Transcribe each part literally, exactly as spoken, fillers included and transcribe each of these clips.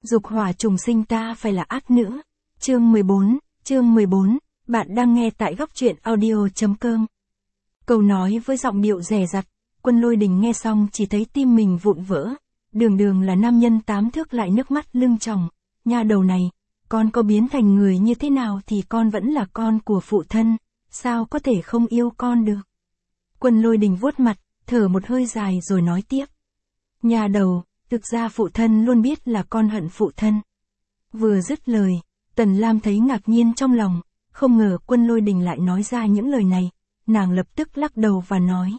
Dục hỏa trùng sinh ta phải là ác nữ. Chương mười bốn, chương mười bốn, bạn đang nghe tại góc truyện audio.com. Câu nói với giọng điệu dè dặt, Quân Lôi Đình nghe xong chỉ thấy tim mình vụn vỡ. Đường đường là nam nhân tám thước lại nước mắt lưng tròng. Nha đầu này, con có biến thành người như thế nào thì con vẫn là con của phụ thân, sao có thể không yêu con được. Quân Lôi Đình vuốt mặt, thở một hơi dài rồi nói tiếp. Nha đầu, thực ra phụ thân luôn biết là con hận phụ thân. Vừa dứt lời, Tần Lam thấy ngạc nhiên trong lòng, không ngờ Quân Lôi Đình lại nói ra những lời này, nàng lập tức lắc đầu và nói.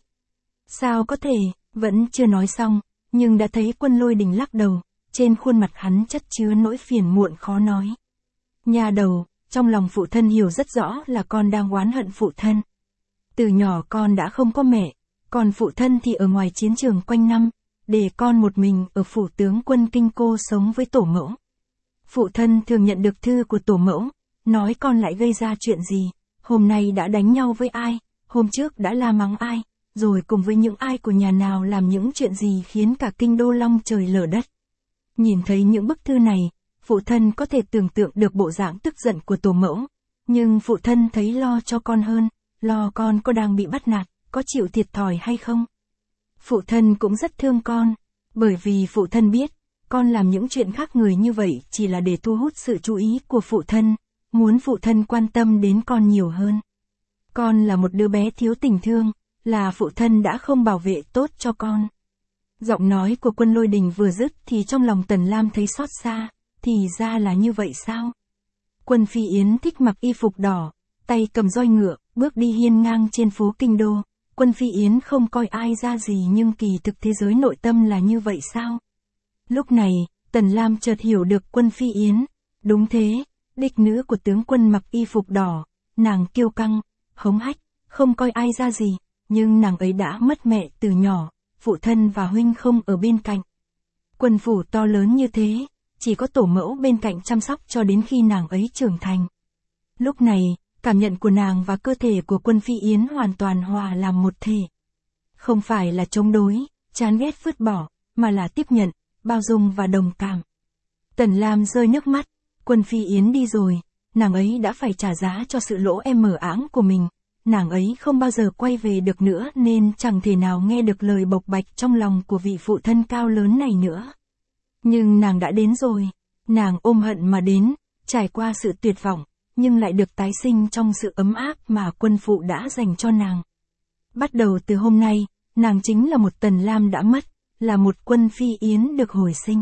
Sao có thể, vẫn chưa nói xong, nhưng đã thấy Quân Lôi Đình lắc đầu, trên khuôn mặt hắn chất chứa nỗi phiền muộn khó nói. Nha đầu, trong lòng phụ thân hiểu rất rõ là con đang oán hận phụ thân. Từ nhỏ con đã không có mẹ, còn phụ thân thì ở ngoài chiến trường quanh năm, để con một mình ở phủ tướng quân Kinh Cô sống với tổ mẫu. Phụ thân thường nhận được thư của tổ mẫu, nói con lại gây ra chuyện gì, hôm nay đã đánh nhau với ai, hôm trước đã la mắng ai, rồi cùng với những ai của nhà nào làm những chuyện gì khiến cả kinh đô long trời lở đất. Nhìn thấy những bức thư này, phụ thân có thể tưởng tượng được bộ dạng tức giận của tổ mẫu, nhưng phụ thân thấy lo cho con hơn, lo con có đang bị bắt nạt, có chịu thiệt thòi hay không. Phụ thân cũng rất thương con, bởi vì phụ thân biết, con làm những chuyện khác người như vậy chỉ là để thu hút sự chú ý của phụ thân, muốn phụ thân quan tâm đến con nhiều hơn. Con là một đứa bé thiếu tình thương, là phụ thân đã không bảo vệ tốt cho con. Giọng nói của Quân Lôi Đình vừa dứt thì trong lòng Tần Lam thấy xót xa, thì ra là như vậy sao? Quân Phi Yến thích mặc y phục đỏ, tay cầm roi ngựa, bước đi hiên ngang trên phố Kinh Đô. Quân Phi Yến không coi ai ra gì nhưng kỳ thực thế giới nội tâm là như vậy sao? Lúc này, Tần Lam chợt hiểu được Quân Phi Yến. Đúng thế, đích nữ của tướng quân mặc y phục đỏ, nàng kiêu căng, hống hách, không coi ai ra gì, nhưng nàng ấy đã mất mẹ từ nhỏ, phụ thân và huynh không ở bên cạnh. Quân phủ to lớn như thế, chỉ có tổ mẫu bên cạnh chăm sóc cho đến khi nàng ấy trưởng thành. Lúc này, cảm nhận của nàng và cơ thể của Quân Phi Yến hoàn toàn hòa làm một thể. Không phải là chống đối, chán ghét vứt bỏ, mà là tiếp nhận, bao dung và đồng cảm. Tần Lam rơi nước mắt, Quân Phi Yến đi rồi, nàng ấy đã phải trả giá cho sự lỗ em mở áng của mình. Nàng ấy không bao giờ quay về được nữa nên chẳng thể nào nghe được lời bộc bạch trong lòng của vị phụ thân cao lớn này nữa. Nhưng nàng đã đến rồi, nàng ôm hận mà đến, trải qua sự tuyệt vọng, nhưng lại được tái sinh trong sự ấm áp mà quân phụ đã dành cho nàng. Bắt đầu từ hôm nay, nàng chính là một Tần Lam đã mất, là một Quân Phi Yến được hồi sinh.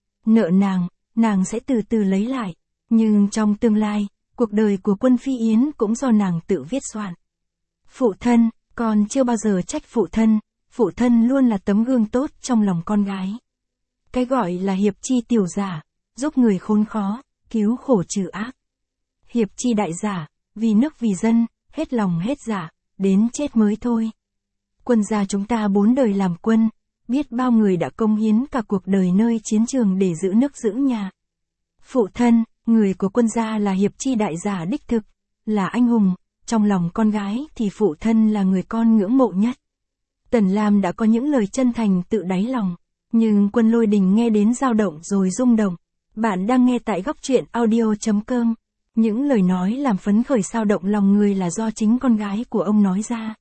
Nợ nàng, nàng sẽ từ từ lấy lại, nhưng trong tương lai, cuộc đời của Quân Phi Yến cũng do nàng tự viết soạn. Phụ thân, con chưa bao giờ trách phụ thân, phụ thân luôn là tấm gương tốt trong lòng con gái. Cái gọi là hiệp chi tiểu giả, giúp người khốn khó, cứu khổ trừ ác. Hiệp chi đại giả, vì nước vì dân, hết lòng hết dạ, đến chết mới thôi. Quân gia chúng ta bốn đời làm quân, biết bao người đã công hiến cả cuộc đời nơi chiến trường để giữ nước giữ nhà. Phụ thân, người của quân gia là hiệp chi đại giả đích thực, là anh hùng, trong lòng con gái thì phụ thân là người con ngưỡng mộ nhất. Tần Lam đã có những lời chân thành tự đáy lòng, nhưng Quân Lôi Đình nghe đến dao động rồi rung động. Bạn đang nghe tại góc truyện audio.com. Những lời nói làm phấn khởi sao động lòng người là do chính con gái của ông nói ra.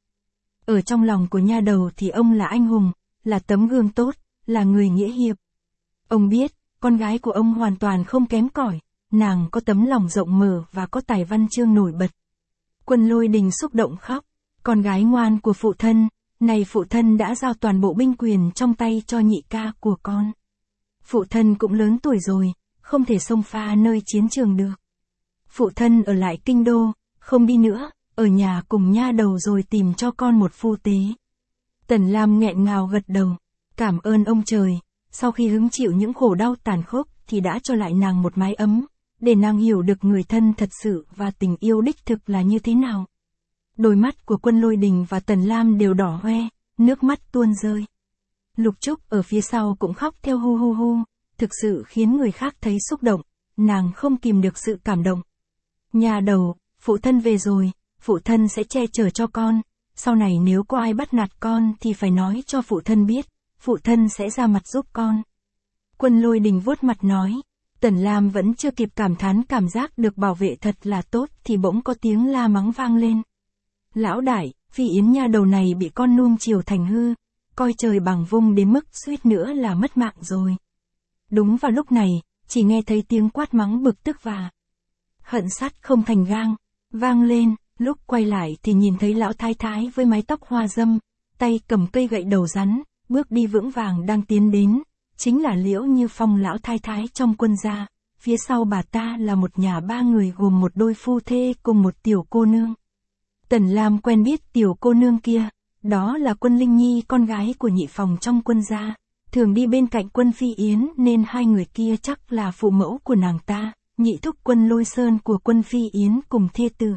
Ở trong lòng của nha đầu thì ông là anh hùng, là tấm gương tốt, là người nghĩa hiệp. Ông biết, con gái của ông hoàn toàn không kém cỏi, nàng có tấm lòng rộng mở và có tài văn chương nổi bật. Quân Lôi Đình xúc động khóc, con gái ngoan của phụ thân, này phụ thân đã giao toàn bộ binh quyền trong tay cho nhị ca của con. Phụ thân cũng lớn tuổi rồi, không thể xông pha nơi chiến trường được. Phụ thân ở lại kinh đô, không đi nữa, ở nhà cùng nha đầu rồi tìm cho con một phu tế. Tần Lam nghẹn ngào gật đầu, cảm ơn ông trời, sau khi hứng chịu những khổ đau tàn khốc thì đã cho lại nàng một mái ấm, để nàng hiểu được người thân thật sự và tình yêu đích thực là như thế nào. Đôi mắt của Quân Lôi Đình và Tần Lam đều đỏ hoe, nước mắt tuôn rơi. Lục Trúc ở phía sau cũng khóc theo hu hu hu, thực sự khiến người khác thấy xúc động, nàng không kìm được sự cảm động. Nhà đầu, phụ thân về rồi, phụ thân sẽ che chở cho con, sau này nếu có ai bắt nạt con thì phải nói cho phụ thân biết, phụ thân sẽ ra mặt giúp con. Quân Lôi Đình vuốt mặt nói, Tần Lam vẫn chưa kịp cảm thán cảm giác được bảo vệ thật là tốt thì bỗng có tiếng la mắng vang lên. Lão đại, Phi Yến nha đầu này bị con nuông chiều thành hư, coi trời bằng vung đến mức suýt nữa là mất mạng rồi. Đúng vào lúc này, chỉ nghe thấy tiếng quát mắng bực tức và hận sắt không thành gang, vang lên, lúc quay lại thì nhìn thấy lão thái thái với mái tóc hoa dâm, tay cầm cây gậy đầu rắn, bước đi vững vàng đang tiến đến, chính là Liễu Như Phong lão thái thái trong quân gia, phía sau bà ta là một nhà ba người gồm một đôi phu thê cùng một tiểu cô nương. Tần Lam quen biết tiểu cô nương kia, đó là Quân Linh Nhi con gái của nhị phòng trong quân gia, thường đi bên cạnh Quân Phi Yến nên hai người kia chắc là phụ mẫu của nàng ta, nhị thúc Quân Lôi Sơn của Quân Phi Yến cùng thê tử.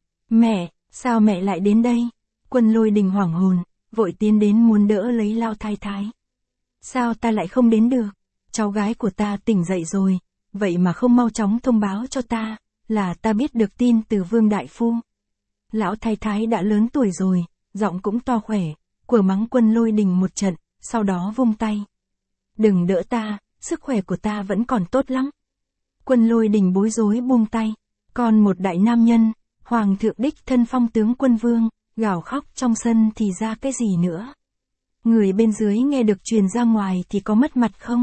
Mẹ, sao mẹ lại đến đây? Quân Lôi Đình hoảng hồn, vội tiến đến muốn đỡ lấy lão thái thái. Sao ta lại không đến được? Cháu gái của ta tỉnh dậy rồi, vậy mà không mau chóng thông báo cho ta, là ta biết được tin từ Vương Đại Phu. Lão thái thái đã lớn tuổi rồi, giọng cũng to khỏe, quở mắng Quân Lôi Đình một trận, sau đó vung tay. Đừng đỡ ta, sức khỏe của ta vẫn còn tốt lắm. Quân Lôi Đình bối rối buông tay, còn một đại nam nhân, hoàng thượng đích thân phong tướng quân vương, gào khóc trong sân thì ra cái gì nữa. Người bên dưới nghe được truyền ra ngoài thì có mất mặt không?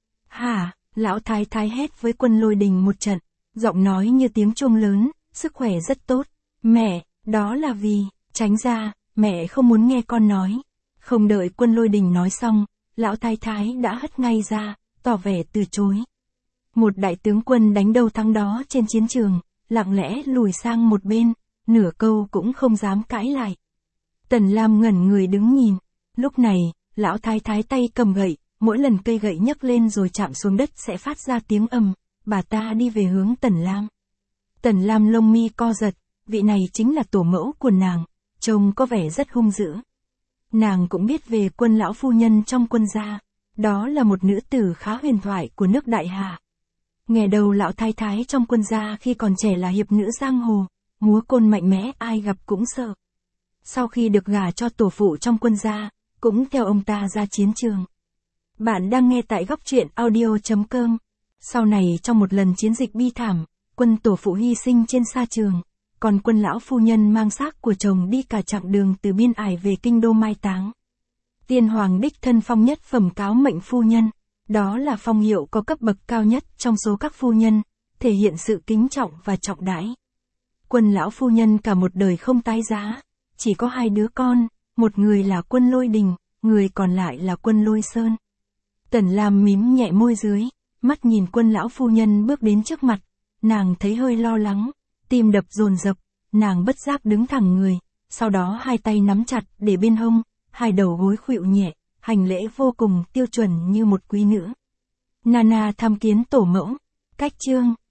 Hả, lão thái thái hét với Quân Lôi Đình một trận, giọng nói như tiếng chuông lớn, sức khỏe rất tốt. Mẹ, đó là vì, tránh ra, mẹ không muốn nghe con nói. Không đợi Quân Lôi Đình nói xong, lão thái thái đã hất ngay ra, tỏ vẻ từ chối. Một đại tướng quân đánh đầu thắng đó trên chiến trường, lặng lẽ lùi sang một bên, nửa câu cũng không dám cãi lại. Tần Lam ngẩn người đứng nhìn, lúc này, lão thái thái tay cầm gậy, mỗi lần cây gậy nhấc lên rồi chạm xuống đất sẽ phát ra tiếng ầm, bà ta đi về hướng Tần Lam. Tần Lam lông mi co giật, vị này chính là tổ mẫu của nàng, trông có vẻ rất hung dữ. Nàng cũng biết về Quân lão phu nhân trong quân gia, đó là một nữ tử khá huyền thoại của nước Đại Hà. Nghe đầu lão thái thái trong quân gia khi còn trẻ là hiệp nữ giang hồ, múa côn mạnh mẽ ai gặp cũng sợ. Sau khi được gả cho tổ phụ trong quân gia, cũng theo ông ta ra chiến trường. Bạn đang nghe tại góc truyện audio chấm com. Sau này trong một lần chiến dịch bi thảm, quân tổ phụ hy sinh trên sa trường, còn Quân lão phu nhân mang xác của chồng đi cả chặng đường từ Biên Ải về kinh đô mai táng. Tiên hoàng đích thân phong nhất phẩm cáo mệnh phu nhân, đó là phong hiệu có cấp bậc cao nhất trong số các phu nhân, thể hiện sự kính trọng và trọng đãi. Quân lão phu nhân cả một đời không tái giá, chỉ có hai đứa con, một người là Quân Lôi Đình, người còn lại là Quân Lôi Sơn. Tần Lam mím nhẹ môi dưới, mắt nhìn Quân lão phu nhân bước đến trước mặt, nàng thấy hơi lo lắng, tim đập dồn dập, nàng bất giác đứng thẳng người, sau đó hai tay nắm chặt để bên hông, hai đầu gối khuỵu nhẹ, hành lễ vô cùng tiêu chuẩn như một quý nữ. Nana tham kiến tổ mẫu, cách chương.